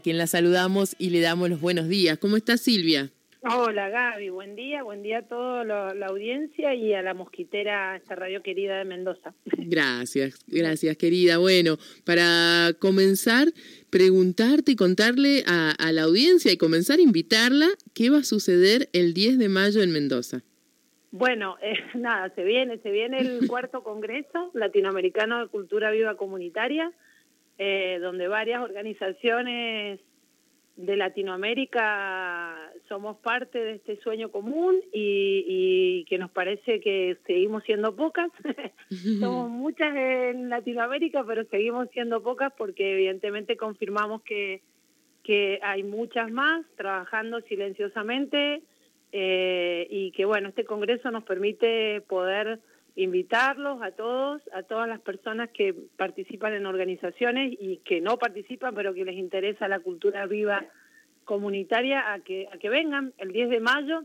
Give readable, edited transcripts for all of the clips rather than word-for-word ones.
Quien la saludamos y le damos los buenos días. ¿Cómo está Silvia? Hola Gaby, buen día a toda la audiencia y a la mosquitera, esta radio querida de Mendoza. Gracias querida. Bueno, para comenzar, preguntarte y contarle a la audiencia y comenzar a invitarla, ¿qué va a suceder el 10 de mayo en Mendoza? Bueno, nada, se viene el cuarto Congreso Latinoamericano de Cultura Viva Comunitaria, donde varias organizaciones de Latinoamérica somos parte de este sueño común y que nos parece que seguimos siendo pocas. Somos muchas en Latinoamérica, pero seguimos siendo pocas porque evidentemente confirmamos que hay muchas más trabajando silenciosamente y que bueno, este congreso nos permite poder invitarlos a todas las personas que participan en organizaciones y que no participan, pero que les interesa la cultura viva comunitaria, a que vengan el 10 de mayo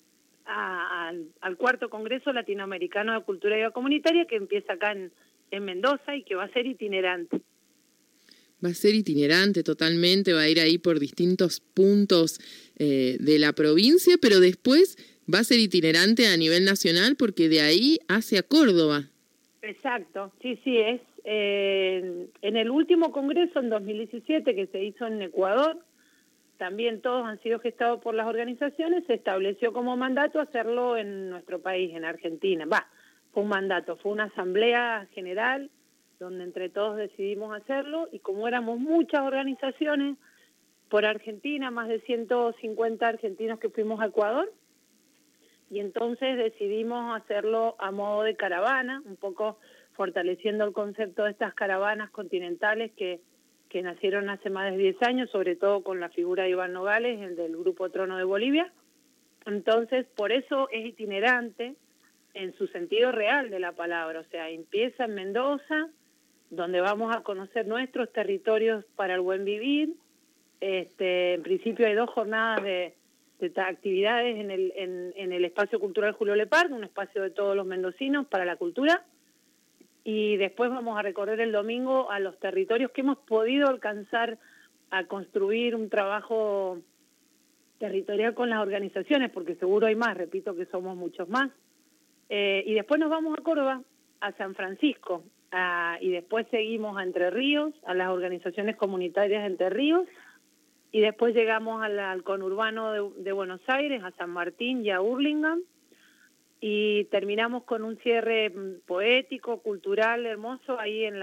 al cuarto Congreso Latinoamericano de Cultura Viva Comunitaria, que empieza acá en Mendoza y que va a ser itinerante. Va a ser itinerante totalmente, va a ir ahí por distintos puntos de la provincia, pero después va a ser itinerante a nivel nacional porque de ahí hacia Córdoba. Exacto, sí, es en el último congreso en 2017 que se hizo en Ecuador, también todos han sido gestados por las organizaciones, se estableció como mandato hacerlo en nuestro país, en Argentina. Fue un mandato, fue una asamblea general donde entre todos decidimos hacerlo y como éramos muchas organizaciones por Argentina, más de 150 argentinos que fuimos a Ecuador, y entonces decidimos hacerlo a modo de caravana, un poco fortaleciendo el concepto de estas caravanas continentales que nacieron hace más de 10 años, sobre todo con la figura de Iván Nogales, el del Grupo Trono de Bolivia. Entonces, por eso es itinerante en su sentido real de la palabra, o sea, empieza en Mendoza, donde vamos a conocer nuestros territorios para el buen vivir. En principio hay 2 jornadas de actividades en el Espacio Cultural Julio Lepard, un espacio de todos los mendocinos para la cultura, y después vamos a recorrer el domingo a los territorios que hemos podido alcanzar a construir un trabajo territorial con las organizaciones, porque seguro hay más, repito que somos muchos más, y después nos vamos a Córdoba, a San Francisco, y después seguimos a Entre Ríos, a las organizaciones comunitarias de Entre Ríos, y después llegamos al conurbano de Buenos Aires, a San Martín y a Hurlingham, y terminamos con un cierre poético, cultural, hermoso, ahí en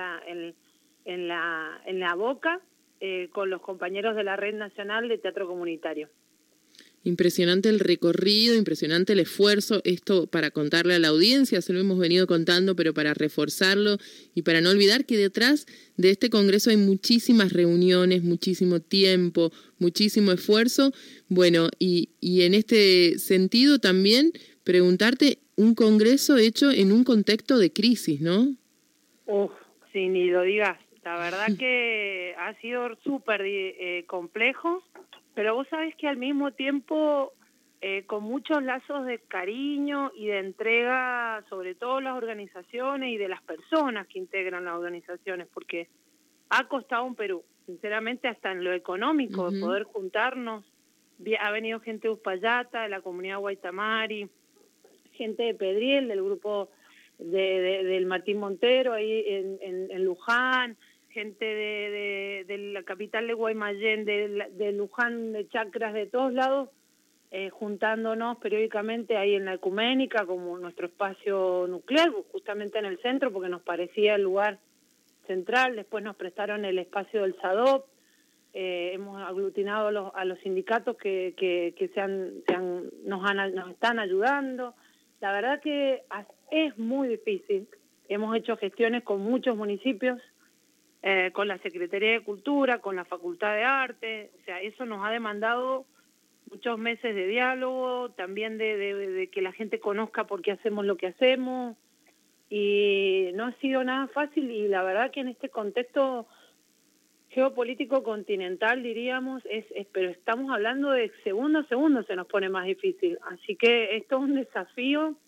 la Boca, con los compañeros de la Red Nacional de Teatro Comunitario. Impresionante el recorrido, impresionante el esfuerzo, esto para contarle a la audiencia, se lo hemos venido contando, pero para reforzarlo y para no olvidar que detrás de este congreso hay muchísimas reuniones, muchísimo tiempo, muchísimo esfuerzo. Bueno, y en este sentido también preguntarte, un congreso hecho en un contexto de crisis, ¿no? Sí, ni lo digas. La verdad que ha sido súper complejo, pero vos sabés que al mismo tiempo con muchos lazos de cariño y de entrega, sobre todo las organizaciones y de las personas que integran las organizaciones, porque ha costado un Perú, sinceramente, hasta en lo económico, poder juntarnos. Ha venido gente de Uspallata, de la comunidad Guaytamari, gente de Pedriel, del grupo del Martín Montero, ahí en Luján, gente de la capital de Guaymallén, de Luján, de Chacras, de todos lados, juntándonos periódicamente ahí en la Ecuménica, como nuestro espacio nuclear, justamente en el centro, porque nos parecía el lugar central. Después nos prestaron el espacio del SADOP, hemos aglutinado a los sindicatos que nos están ayudando. La verdad que es muy difícil. Hemos hecho gestiones con muchos municipios, con la Secretaría de Cultura, con la Facultad de Arte. O sea, eso nos ha demandado muchos meses de diálogo, también de que la gente conozca por qué hacemos lo que hacemos. Y no ha sido nada fácil, y la verdad que en este contexto geopolítico continental, diríamos, pero estamos hablando de segundo a segundo se nos pone más difícil. Así que esto es un desafío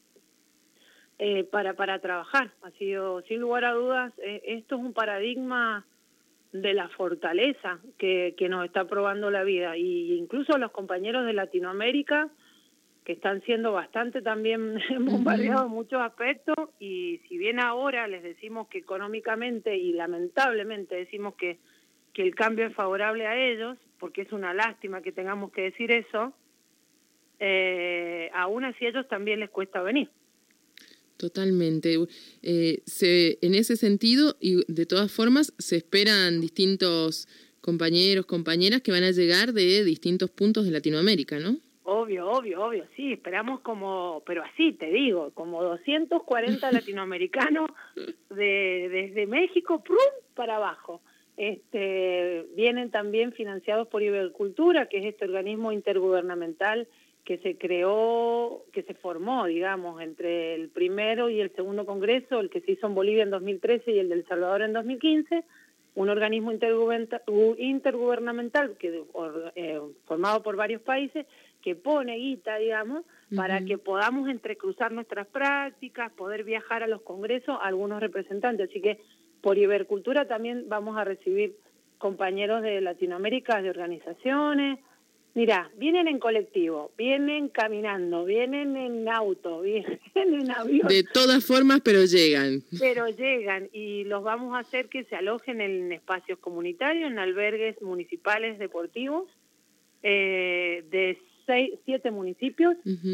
para trabajar. Ha sido, sin lugar a dudas, esto es un paradigma de la fortaleza que nos está probando la vida. Y incluso los compañeros de Latinoamérica, que están siendo bastante también bombardeados en muchos aspectos, y si bien ahora les decimos que económicamente y lamentablemente decimos que el cambio es favorable a ellos, porque es una lástima que tengamos que decir eso, aún así a ellos también les cuesta venir. Totalmente. En ese sentido, y de todas formas, se esperan distintos compañeros, compañeras que van a llegar de distintos puntos de Latinoamérica, ¿no? Obvio, sí, esperamos pero así te digo, como 240 latinoamericanos desde México, ¡prum!, para abajo. Vienen también financiados por Ibercultura, que es este organismo intergubernamental que se creó, que se formó, digamos, entre el primero y el segundo congreso, el que se hizo en Bolivia en 2013 y el de El Salvador en 2015, un organismo intergubernamental formado por varios países, que pone guita, digamos, para que podamos entrecruzar nuestras prácticas, poder viajar a los congresos, a algunos representantes. Así que por Ibercultura también vamos a recibir compañeros de Latinoamérica, de organizaciones. Mirá, vienen en colectivo, vienen caminando, vienen en auto, vienen en avión. De todas formas, pero llegan. Pero llegan, y los vamos a hacer que se alojen en espacios comunitarios, en albergues municipales deportivos, de 7 municipios,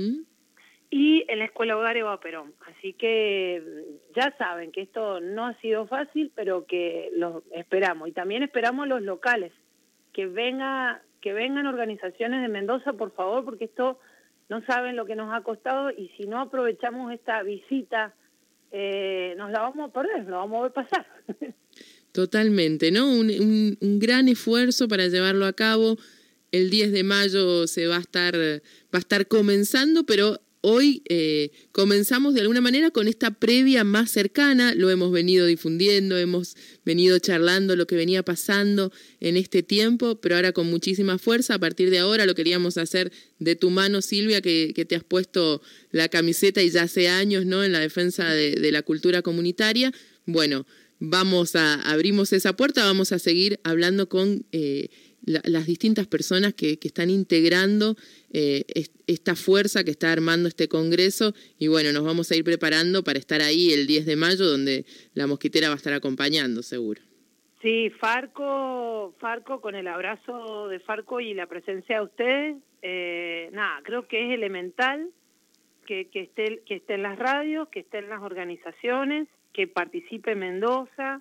y en la Escuela Hogar Eva Perón. Así que ya saben que esto no ha sido fácil, pero que los esperamos. Y también esperamos los locales, que vengan organizaciones de Mendoza, por favor, porque esto no saben lo que nos ha costado, y si no aprovechamos esta visita, nos la vamos a perder, lo vamos a ver pasar. Totalmente, ¿no? Un gran esfuerzo para llevarlo a cabo. El 10 de mayo se va a estar comenzando, pero hoy comenzamos de alguna manera con esta previa más cercana. Lo hemos venido difundiendo, hemos venido charlando lo que venía pasando en este tiempo, pero ahora con muchísima fuerza. A partir de ahora lo queríamos hacer de tu mano, Silvia, que te has puesto la camiseta y ya hace años, ¿no?, en la defensa de la cultura comunitaria. Bueno, abrimos esa puerta, vamos a seguir hablando con las distintas personas que están integrando esta fuerza que está armando este congreso, y bueno, nos vamos a ir preparando para estar ahí el 10 de mayo, donde la Mosquitera va a estar acompañando, seguro. Sí, Farco, con el abrazo de Farco y la presencia de ustedes, creo que es elemental que esté en las radios, que esté en las organizaciones, que participe Mendoza.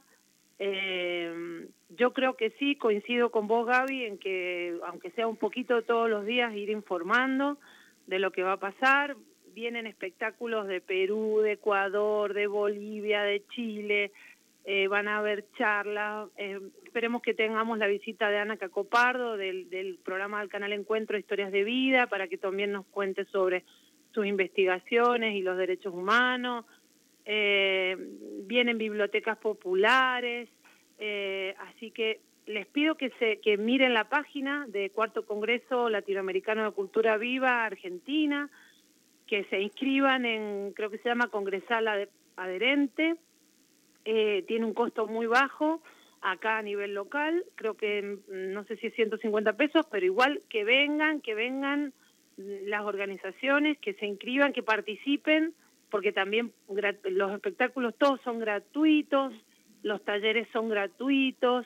Yo creo que sí, coincido con vos, Gaby, en que aunque sea un poquito todos los días, ir informando de lo que va a pasar. Vienen espectáculos de Perú, de Ecuador, de Bolivia, de Chile, van a haber charlas, esperemos que tengamos la visita de Ana Cacopardo del programa del canal Encuentro Historias de Vida, para que también nos cuente sobre sus investigaciones y los derechos humanos. Vienen bibliotecas populares, así que les pido que miren la página de Cuarto Congreso Latinoamericano de Cultura Viva Argentina, que se inscriban creo que se llama Congresal Adherente. Tiene un costo muy bajo acá a nivel local, creo que no sé si es 150 pesos, pero igual que vengan las organizaciones, que se inscriban, que participen, porque también los espectáculos todos son gratuitos, los talleres son gratuitos,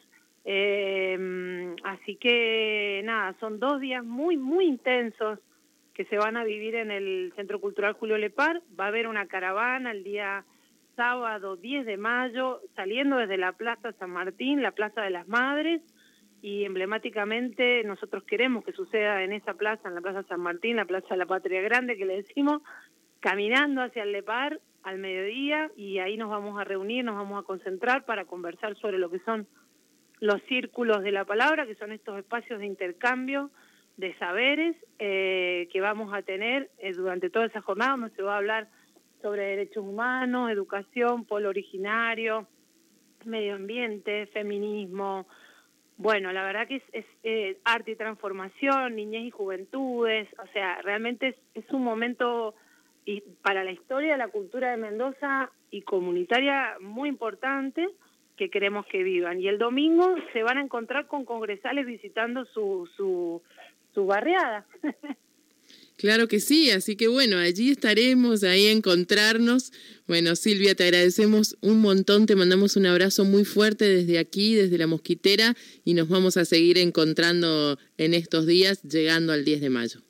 así que son 2 días muy, muy intensos que se van a vivir en el Centro Cultural Julio Lepar. Va a haber una caravana el día sábado 10 de mayo, saliendo desde la Plaza San Martín, la Plaza de las Madres, y emblemáticamente nosotros queremos que suceda en esa plaza, en la Plaza San Martín, la Plaza de la Patria Grande, que le decimos, caminando hacia el Lepar al mediodía, y ahí nos vamos a reunir, nos vamos a concentrar para conversar sobre lo que son los círculos de la palabra, que son estos espacios de intercambio de saberes que vamos a tener durante toda esa jornada, donde se va a hablar sobre derechos humanos, educación, pueblo originario, medio ambiente, feminismo. Bueno, la verdad que es arte y transformación, niñez y juventudes, o sea, realmente es un momento para la historia de la cultura de Mendoza y comunitaria muy importante, que queremos que vivan. Y el domingo se van a encontrar con congresales visitando su barriada. Claro que sí, así que bueno, allí estaremos, ahí a encontrarnos. Bueno, Silvia, te agradecemos un montón, te mandamos un abrazo muy fuerte desde aquí, desde La Mosquitera, y nos vamos a seguir encontrando en estos días, llegando al 10 de mayo.